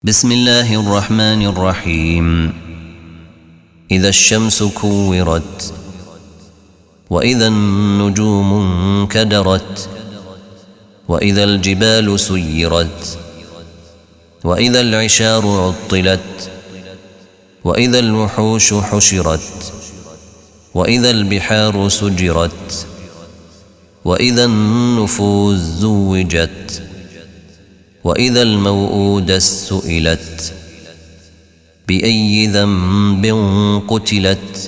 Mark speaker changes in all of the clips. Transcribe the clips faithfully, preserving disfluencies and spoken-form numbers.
Speaker 1: بسم الله الرحمن الرحيم. إذا الشمس كورت وإذا النجوم انكدرت وإذا الجبال سيرت وإذا العشار عطلت وإذا الوحوش حشرت وإذا البحار سجرت وإذا النفوس زوجت وإذا الموءودة سئلت بأي ذنب قتلت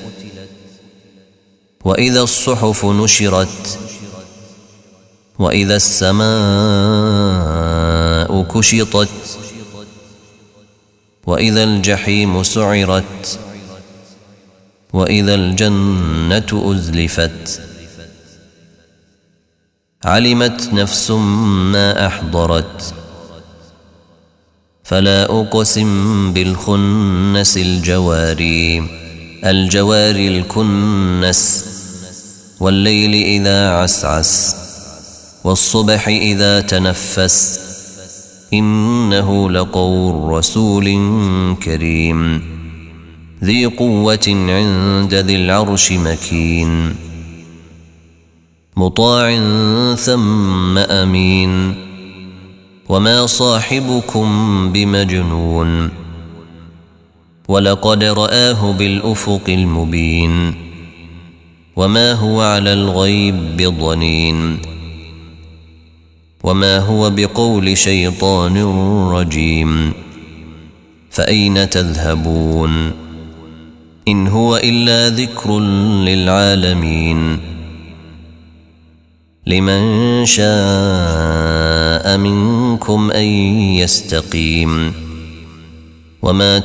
Speaker 1: وإذا الصحف نشرت وإذا السماء كشطت وإذا الجحيم سعرت وإذا الجنة أزلفت علمت نفس ما أحضرت فلا أقسم بالخنس الجواري الجواري الكنس والليل إذا عسعس والصبح إذا تنفس إنه لقول رسول كريم ذي قوة عند ذي العرش مكين مطاع ثم أمين وما صاحبكم بمجنون ولقد رآه بالأفق المبين وما هو على الغيب بضنين وما هو بقول شيطان رجيم فأين تذهبون إن هو إلا ذكر للعالمين لمن شاء منكم أن يستقيم وما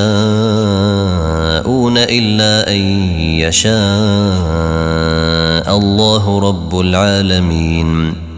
Speaker 1: تشاءون إلا أن يشاء الله رب العالمين.